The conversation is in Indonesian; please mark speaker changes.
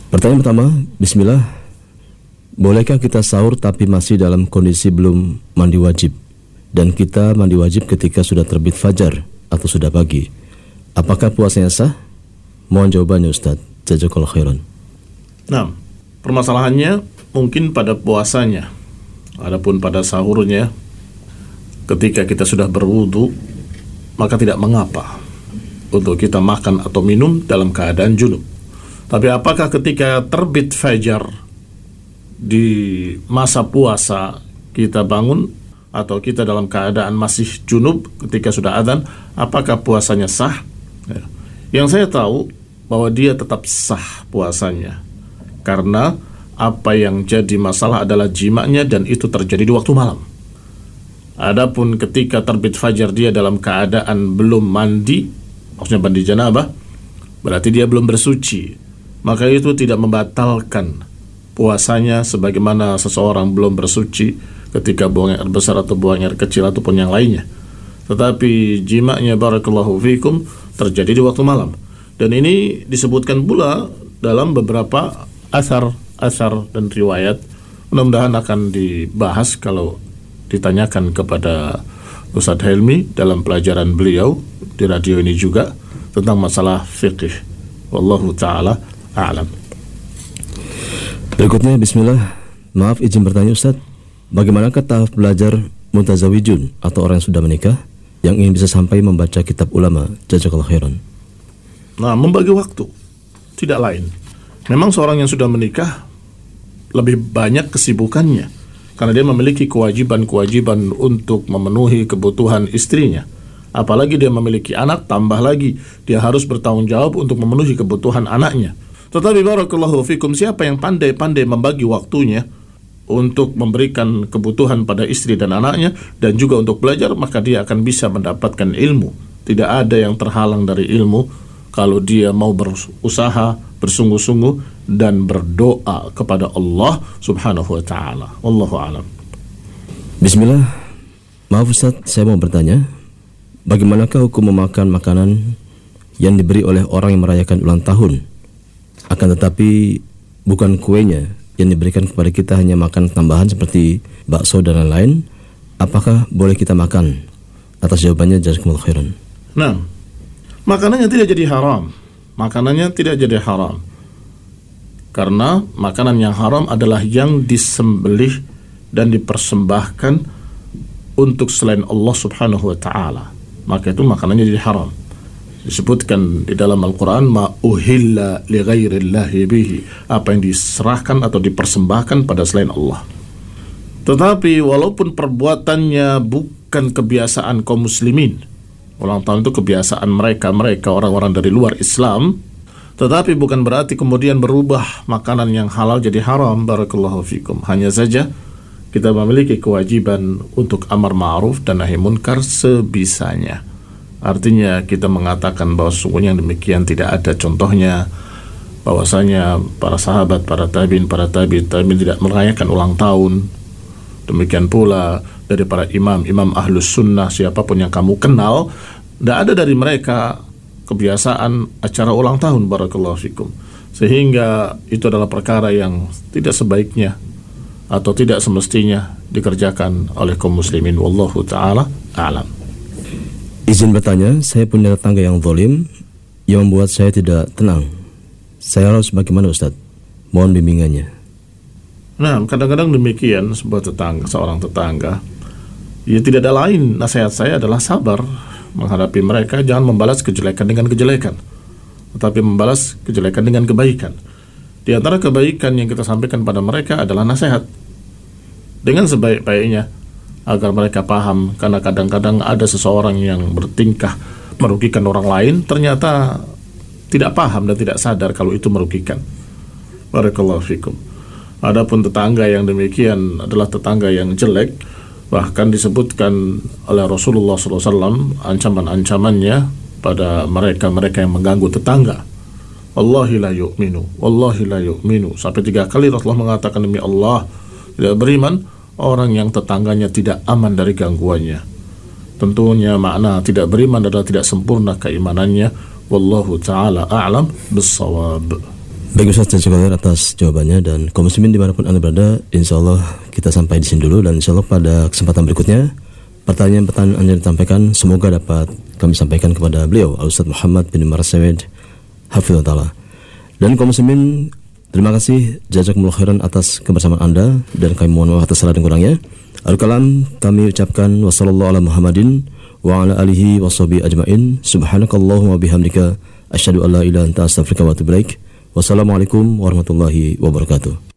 Speaker 1: Pertanyaan pertama, bismillah. Bolehkah kita sahur tapi masih dalam kondisi belum mandi wajib? Dan kita mandi wajib ketika sudah terbit fajar atau sudah pagi. Apakah puasanya sah? Mohon jawabannya Ustaz. Jazakallahu khairan.
Speaker 2: Nah, permasalahannya mungkin pada puasanya. Adapun pada sahurnya, ketika kita sudah berwudu, maka tidak mengapa untuk kita makan atau minum dalam keadaan junub. Tapi apakah ketika terbit fajar di masa puasa kita bangun atau kita dalam keadaan masih junub ketika sudah adzan, apakah puasanya sah? Ya. Yang saya tahu bahwa dia tetap sah puasanya, karena apa yang jadi masalah adalah jima'nya dan itu terjadi di waktu malam. Adapun ketika terbit fajar dia dalam keadaan belum mandi, maksudnya mandi janabah, berarti dia belum bersuci. Maka itu tidak membatalkan puasanya sebagaimana seseorang belum bersuci ketika buang air besar atau buang air kecil ataupun yang lainnya. Tetapi jima'nya barakallahu fikum terjadi di waktu malam. Dan ini disebutkan pula dalam beberapa asar dan riwayat. Mudah-mudahan akan dibahas kalau ditanyakan kepada Ustadz Helmi dalam pelajaran beliau di radio ini juga tentang masalah fiqih. Wallahu ta'ala a'lam.
Speaker 1: Berikutnya, bismillah. Maaf izin bertanya Ustadz, bagaimanakah tahap belajar muntazawijun atau orang yang sudah menikah yang ingin bisa sampai membaca kitab ulama? Jazakallahu khairan.
Speaker 2: Nah, membagi waktu tidak lain. Memang seorang yang sudah menikah lebih banyak kesibukannya karena dia memiliki kewajiban untuk memenuhi kebutuhan istrinya. Apalagi dia memiliki anak, tambah lagi dia harus bertanggung jawab untuk memenuhi kebutuhan anaknya. Tetapi barakallahu fikum, siapa yang pandai-pandai membagi waktunya untuk memberikan kebutuhan pada istri dan anaknya dan juga untuk belajar, maka dia akan bisa mendapatkan ilmu. Tidak ada yang terhalang dari ilmu kalau dia mau berusaha, bersungguh-sungguh dan berdoa kepada Allah Subhanahu wa taala. Wallahu a'lam.
Speaker 1: Bismillah. Maaf Ustaz, saya mau bertanya, bagaimanakah hukum memakan makanan yang diberi oleh orang yang merayakan ulang tahun, akan tetapi bukan kuenya yang diberikan kepada kita, hanya makan tambahan seperti bakso dan lain-lain? Apakah boleh kita makan? Atas jawabannya jazakumullah khairan.
Speaker 2: Nah, makanannya tidak jadi haram. Makanannya tidak jadi haram. Karena makanan yang haram adalah yang disembelih dan dipersembahkan untuk selain Allah Subhanahu wa taala. Maka itu makanannya jadi haram. Disebutkan di dalam Al-Quran, ma uhilla li ghairillahi bihi, apa yang diserahkan atau dipersembahkan pada selain Allah. Tetapi walaupun perbuatannya bukan kebiasaan kaum muslimin, ulang tahun itu kebiasaan mereka orang-orang dari luar Islam, tetapi bukan berarti kemudian berubah makanan yang halal jadi haram. Barakallahu fikum. Hanya saja kita memiliki kewajiban untuk amar ma'ruf dan nahi munkar sebisanya. Artinya kita mengatakan bahwa sesungguhnya yang demikian tidak ada contohnya, bahwasanya para sahabat, para tabi'in tidak merayakan ulang tahun. Demikian pula dari para imam ahlus sunnah, siapapun yang kamu kenal, tidak ada dari mereka kebiasaan acara ulang tahun. Barakallahu fikum. Sehingga itu adalah perkara yang tidak sebaiknya atau tidak semestinya dikerjakan oleh kaum muslimin. Wallahu ta'ala a'lam.
Speaker 1: Izin bertanya, saya punya tetangga yang zalim yang membuat saya tidak tenang. Saya harus bagaimana Ustaz? Mohon bimbingannya.
Speaker 2: Nah, kadang-kadang demikian seorang tetangga. Ya, tidak ada lain nasihat saya adalah sabar menghadapi mereka. Jangan membalas kejelekan dengan kejelekan, tetapi membalas kejelekan dengan kebaikan. Di antara kebaikan yang kita sampaikan pada mereka adalah nasihat dengan sebaik-baiknya, agar mereka paham. Karena kadang-kadang ada seseorang yang bertingkah merugikan orang lain, ternyata tidak paham dan tidak sadar kalau itu merugikan. Barakallahu fikum. Adapun tetangga yang demikian adalah tetangga yang jelek. Bahkan disebutkan oleh Rasulullah SAW ancaman-ancamannya pada mereka yang mengganggu tetangga. Wallahi la yu'minu. Sampai 3 kali Rasulullah mengatakan, demi Allah, tidak beriman orang yang tetangganya tidak aman dari gangguannya. Tentunya makna tidak beriman adalah tidak sempurna keimanannya. Wallahu ta'ala a'lam bissawab.
Speaker 1: Baik Ustaz Jazakallah atas jawabannya, dan kaum muslimin dimanapun Anda berada, insya Allah kita sampai di sini dulu, dan insya Allah pada kesempatan berikutnya pertanyaan-pertanyaan yang disampaikan semoga dapat kami sampaikan kepada beliau Al-Ustaz Muhammad bin Marasawid Hafizahullah Ta'ala. Dan kaum muslimin, terima kasih jazakumullah khairan atas kebersamaan Anda, dan kami mohon maaf atas salah dan kurangnya. Al-kalam kami ucapkan wassallallahu ala Muhammadin wa ala alihi washabihi ajmain. Subhanakallahumma bihamdika asyhadu an la ilaha illa anta astaghfiruka wa atubu ilaik. Wassalamualaikum warahmatullahi wabarakatuh.